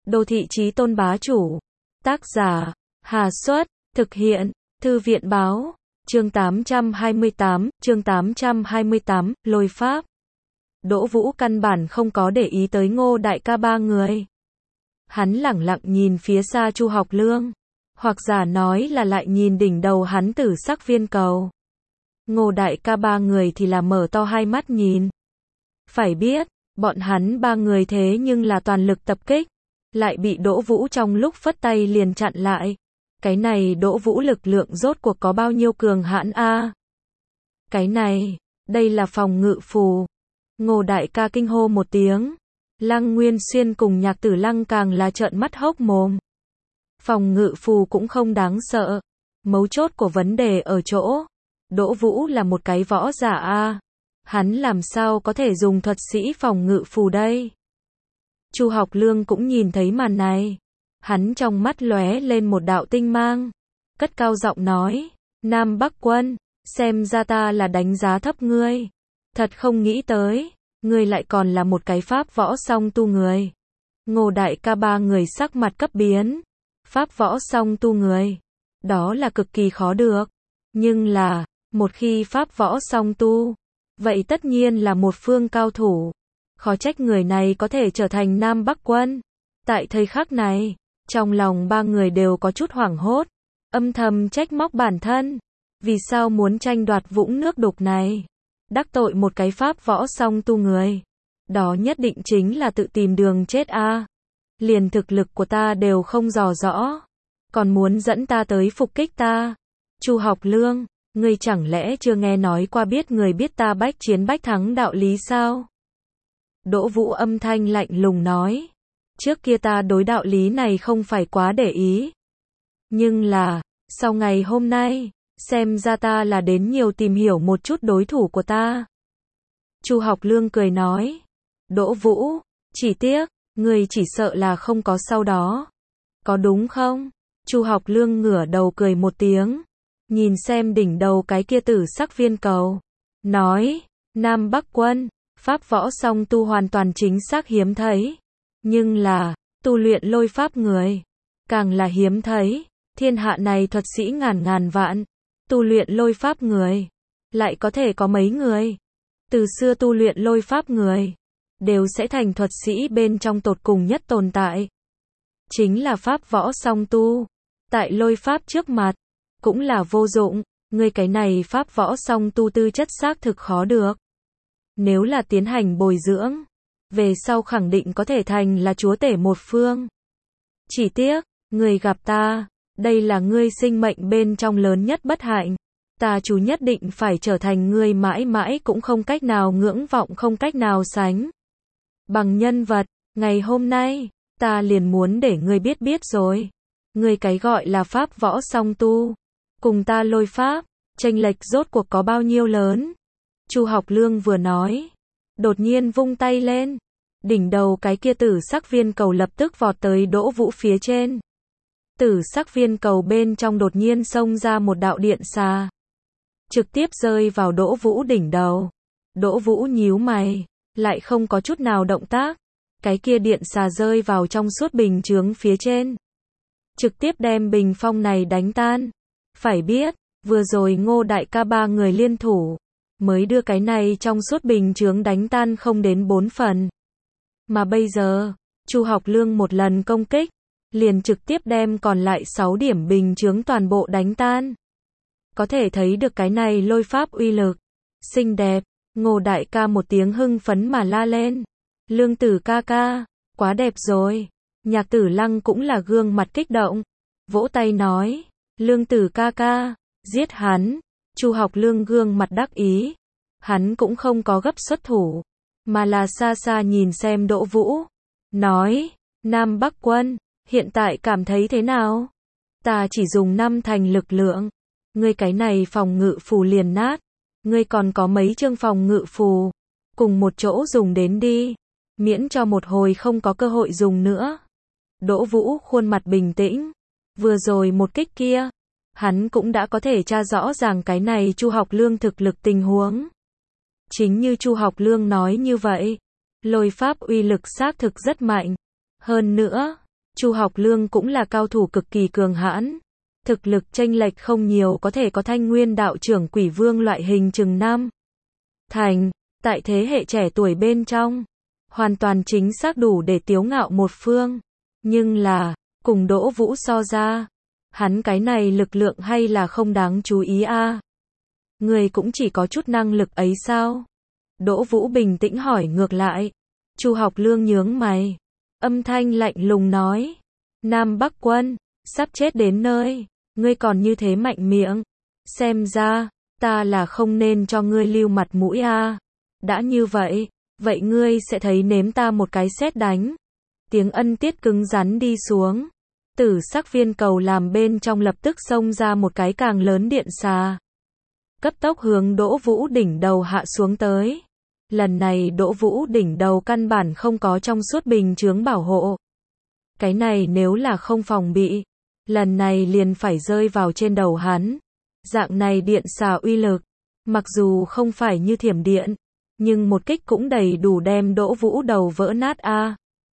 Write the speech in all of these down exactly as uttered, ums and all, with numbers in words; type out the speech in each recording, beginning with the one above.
Đô thị chí tôn bá chủ. Tác giả, Hà Xuất, thực hiện, Thư viện báo, chương tám trăm hai mươi tám, chương tám trăm hai mươi tám, lôi pháp. Đỗ Vũ căn bản không có để ý tới Ngô đại ca ba người. Hắn lẳng lặng nhìn phía xa Chu Học Lương, hoặc giả nói là lại nhìn đỉnh đầu hắn tử sắc viên cầu. Ngô đại ca ba người thì là mở to hai mắt nhìn. Phải biết, bọn hắn ba người thế nhưng là toàn lực tập kích, lại bị Đỗ Vũ trong lúc phất tay liền chặn lại. Cái này Đỗ Vũ lực lượng rốt cuộc có bao nhiêu cường hãn a? Cái này, đây là phòng ngự phù. Ngô đại ca kinh hô một tiếng. Lăng Nguyên Xuyên cùng Nhạc Tử Lăng càng là trợn mắt hốc mồm. Phòng ngự phù cũng không đáng sợ. Mấu chốt của vấn đề ở chỗ, Đỗ Vũ là một cái võ giả a. Hắn làm sao có thể dùng thuật sĩ phòng ngự phù đây? Chu Học Lương cũng nhìn thấy màn này. Hắn trong mắt lóe lên một đạo tinh mang, cất cao giọng nói, Nam Bắc Quân, xem ra ta là đánh giá thấp ngươi. Thật không nghĩ tới, ngươi lại còn là một cái pháp võ song tu người. Ngô đại ca ba người sắc mặt cấp biến. Pháp võ song tu người, đó là cực kỳ khó được. Nhưng là, một khi pháp võ song tu, vậy tất nhiên là một phương cao thủ. Khó trách người này có thể trở thành Nam Bắc Quân. Tại thời khắc này, trong lòng ba người đều có chút hoảng hốt, âm thầm trách móc bản thân. Vì sao muốn tranh đoạt vũng nước đục này? Đắc tội một cái pháp võ song tu người. Đó nhất định chính là tự tìm đường chết a. Liền thực lực của ta đều không dò rõ, còn muốn dẫn ta tới phục kích ta. Chu Học Lương, ngươi chẳng lẽ chưa nghe nói qua biết người biết ta bách chiến bách thắng đạo lý sao? Đỗ Vũ âm thanh lạnh lùng nói. Trước kia ta đối đạo lý này không phải quá để ý. Nhưng là, sau ngày hôm nay, xem ra ta là đến nhiều tìm hiểu một chút đối thủ của ta. Chu Học Lương cười nói. Đỗ Vũ, chỉ tiếc, người chỉ sợ là không có sau đó. Có đúng không? Chu Học Lương ngửa đầu cười một tiếng, nhìn xem đỉnh đầu cái kia tử sắc viên cầu. Nói, Nam Bắc Quân, pháp võ song tu hoàn toàn chính xác hiếm thấy. Nhưng là, tu luyện lôi pháp người, càng là hiếm thấy. Thiên hạ này thuật sĩ ngàn ngàn vạn, tu luyện lôi pháp người, lại có thể có mấy người. Từ xưa tu luyện lôi pháp người, đều sẽ thành thuật sĩ bên trong tột cùng nhất tồn tại. Chính là pháp võ song tu, tại lôi pháp trước mặt, cũng là vô dụng. Người cái này pháp võ song tu tư chất xác thực khó được. Nếu là tiến hành bồi dưỡng, về sau khẳng định có thể thành là chúa tể một phương. Chỉ tiếc, người gặp ta, đây là ngươi sinh mệnh bên trong lớn nhất bất hạnh. Ta chú nhất định phải trở thành ngươi mãi mãi cũng không cách nào ngưỡng vọng, không cách nào sánh bằng nhân vật. Ngày hôm nay, ta liền muốn để ngươi biết biết rồi. Ngươi cái gọi là pháp võ song tu, cùng ta lôi pháp, chênh lệch rốt cuộc có bao nhiêu lớn. Chu Học Lương vừa nói, đột nhiên vung tay lên. Đỉnh đầu cái kia tử sắc viên cầu lập tức vọt tới Đỗ Vũ phía trên. Tử sắc viên cầu bên trong đột nhiên xông ra một đạo điện xà, trực tiếp rơi vào Đỗ Vũ đỉnh đầu. Đỗ Vũ nhíu mày, lại không có chút nào động tác. Cái kia điện xà rơi vào trong suốt bình chướng phía trên, trực tiếp đem bình phong này đánh tan. Phải biết, vừa rồi Ngô đại ca ba người liên thủ, mới đưa cái này trong suốt bình chướng đánh tan không đến bốn phần. Mà bây giờ, Chu Học Lương một lần công kích, liền trực tiếp đem còn lại sáu điểm bình chướng toàn bộ đánh tan. Có thể thấy được cái này lôi pháp uy lực. Xinh đẹp, Ngô đại ca một tiếng hưng phấn mà la lên. Lương Tử ca ca, quá đẹp rồi. Nhạc Tử Lăng cũng là gương mặt kích động, vỗ tay nói, Lương Tử ca ca, giết hắn. Chu Học Lương gương mặt đắc ý, hắn cũng không có gấp xuất thủ, mà là xa xa nhìn xem Đỗ Vũ, nói, Nam Bắc Quân, hiện tại cảm thấy thế nào? Ta chỉ dùng năm thành lực lượng, ngươi cái này phòng ngự phù liền nát, ngươi còn có mấy chương phòng ngự phù, cùng một chỗ dùng đến đi, miễn cho một hồi không có cơ hội dùng nữa. Đỗ Vũ khuôn mặt bình tĩnh, vừa rồi một kích kia, hắn cũng đã có thể tra rõ ràng cái này Chu Học Lương thực lực tình huống. Chính như Chu Học Lương nói như vậy, lôi pháp uy lực xác thực rất mạnh. Hơn nữa, Chu Học Lương cũng là cao thủ cực kỳ cường hãn. Thực lực chênh lệch không nhiều, có thể có Thanh Nguyên đạo trưởng Quỷ Vương loại hình chừng năm thành, tại thế hệ trẻ tuổi bên trong, hoàn toàn chính xác đủ để tiếu ngạo một phương. Nhưng là, cùng Đỗ Vũ so ra, hắn cái này lực lượng hay là không đáng chú ý a? À? Người cũng chỉ có chút năng lực ấy sao? Đỗ Vũ bình tĩnh hỏi ngược lại. Chu Học Lương nhướng mày, âm thanh lạnh lùng nói: Nam Bắc Quân, sắp chết đến nơi, ngươi còn như thế mạnh miệng, xem ra, ta là không nên cho ngươi lưu mặt mũi a. À. Đã như vậy, vậy ngươi sẽ thấy nếm ta một cái sét đánh. Tiếng ân tiết cứng rắn đi xuống. Tử sắc viên cầu làm bên trong lập tức xông ra một cái càng lớn điện xà. Cấp tốc hướng Đỗ Vũ đỉnh đầu hạ xuống tới. Lần này Đỗ Vũ đỉnh đầu căn bản không có trong suốt bình chướng bảo hộ. Cái này nếu là không phòng bị, lần này liền phải rơi vào trên đầu hắn. Dạng này điện xà uy lực, mặc dù không phải như thiểm điện, nhưng một kích cũng đầy đủ đem Đỗ Vũ đầu vỡ nát a. À.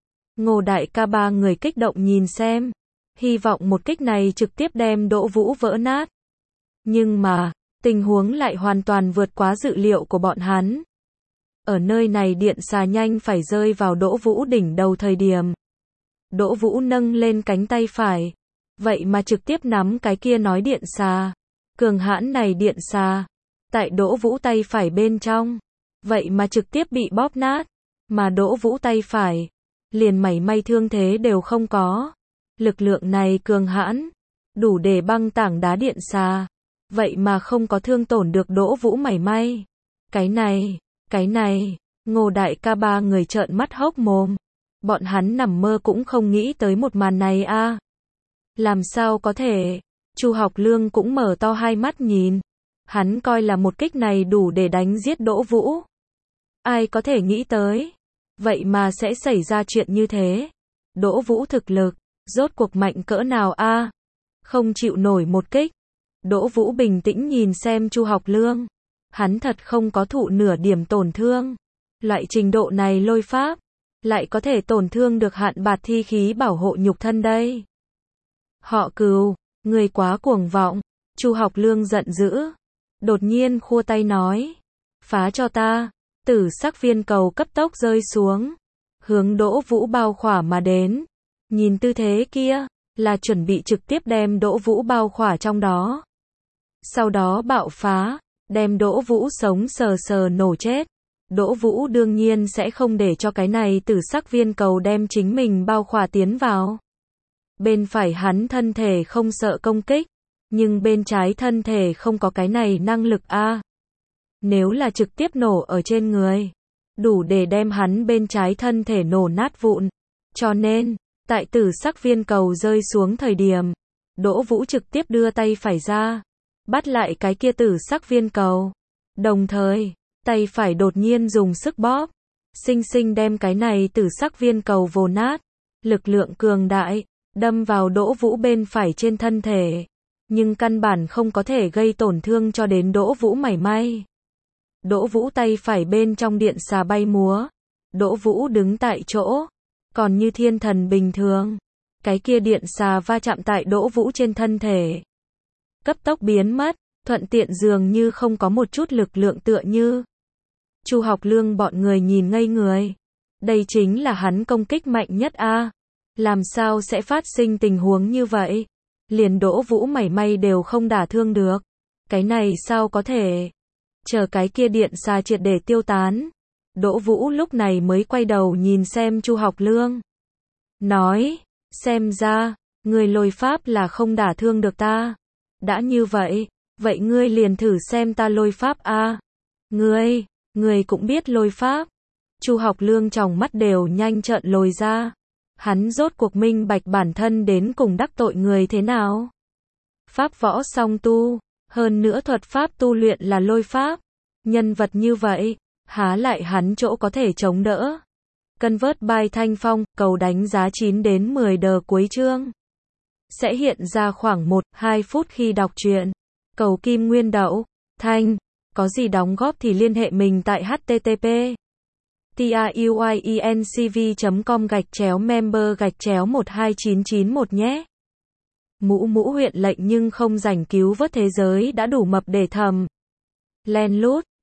Ngô đại ca ba người kích động nhìn xem, hy vọng một kích này trực tiếp đem Đỗ Vũ vỡ nát. Nhưng mà, tình huống lại hoàn toàn vượt quá dự liệu của bọn hắn. Ở nơi này điện xà nhanh phải rơi vào Đỗ Vũ đỉnh đầu thời điểm, Đỗ Vũ nâng lên cánh tay phải, vậy mà trực tiếp nắm cái kia nói điện xà. Cường hãn này điện xà, tại Đỗ Vũ tay phải bên trong, vậy mà trực tiếp bị bóp nát, mà Đỗ Vũ tay phải, liền mảy may thương thế đều không có. Lực lượng này cường hãn, đủ để băng tảng đá điện xà, vậy mà không có thương tổn được Đỗ Vũ mảy may. Cái này, cái này, Ngô đại ca ba người trợn mắt hốc mồm. Bọn hắn nằm mơ cũng không nghĩ tới một màn này a. À. Làm sao có thể? Chu Học Lương cũng mở to hai mắt nhìn. Hắn coi là một kích này đủ để đánh giết Đỗ Vũ. Ai có thể nghĩ tới? Vậy mà sẽ xảy ra chuyện như thế. Đỗ Vũ thực lực, rốt cuộc mạnh cỡ nào a? À? Không chịu nổi một kích. Đỗ Vũ bình tĩnh nhìn xem Chu Học Lương. Hắn thật không có thụ nửa điểm tổn thương. Loại trình độ này lôi pháp, lại có thể tổn thương được hạn bạt thi khí bảo hộ nhục thân đây. Họ Cừu, người quá cuồng vọng. Chu Học Lương giận dữ, đột nhiên khua tay nói: phá cho ta. Tử sắc viên cầu cấp tốc rơi xuống, hướng Đỗ Vũ bao khỏa mà đến. Nhìn tư thế kia, là chuẩn bị trực tiếp đem Đỗ Vũ bao khỏa trong đó. Sau đó bạo phá, đem Đỗ Vũ sống sờ sờ nổ chết. Đỗ Vũ đương nhiên sẽ không để cho cái này tử sắc viên cầu đem chính mình bao khỏa tiến vào. Bên phải hắn thân thể không sợ công kích, nhưng bên trái thân thể không có cái này năng lực a. À. Nếu là trực tiếp nổ ở trên người, đủ để đem hắn bên trái thân thể nổ nát vụn. Cho nên, tại tử sắc viên cầu rơi xuống thời điểm, Đỗ Vũ trực tiếp đưa tay phải ra, bắt lại cái kia tử sắc viên cầu. Đồng thời, tay phải đột nhiên dùng sức bóp, sinh sinh đem cái này tử sắc viên cầu vồ nát. Lực lượng cường đại, đâm vào Đỗ Vũ bên phải trên thân thể, nhưng căn bản không có thể gây tổn thương cho đến Đỗ Vũ mảy may. Đỗ Vũ tay phải bên trong điện xà bay múa, Đỗ Vũ đứng tại chỗ, còn như thiên thần bình thường. Cái kia điện xà va chạm tại Đỗ Vũ trên thân thể, cấp tốc biến mất, thuận tiện dường như không có một chút lực lượng tựa như. Chu Học Lương bọn người nhìn ngây người. Đây chính là hắn công kích mạnh nhất a. À. Làm sao sẽ phát sinh tình huống như vậy? Liền Đỗ Vũ mảy may đều không đả thương được. Cái này sao có thể? Chờ cái kia điện xà triệt để tiêu tán, Đỗ Vũ lúc này mới quay đầu nhìn xem Chu Học Lương. Nói, xem ra, người lôi pháp là không đả thương được ta. Đã như vậy, vậy ngươi liền thử xem ta lôi pháp a. À. Ngươi, ngươi cũng biết lôi pháp. Chu Học Lương tròng mắt đều nhanh trợn lồi ra. Hắn rốt cuộc minh bạch bản thân đến cùng đắc tội người thế nào. Pháp võ song tu, hơn nữa thuật pháp tu luyện là lôi pháp. Nhân vật như vậy, há lại hắn chỗ có thể chống đỡ. Cân vớt bài thanh phong, cầu đánh giá chín đến mười đờ cuối chương. Sẽ hiện ra khoảng một đến hai phút khi đọc truyện. Cầu kim nguyên đậu, thanh, có gì đóng góp thì liên hệ mình tại H T T P tiuyuyencv chấm com gạch chéo member gạch chéo một hai chín chín một nhé. Mũ mũ huyện lệnh nhưng không rảnh cứu vớt thế giới đã đủ mập để thầm. Len lút.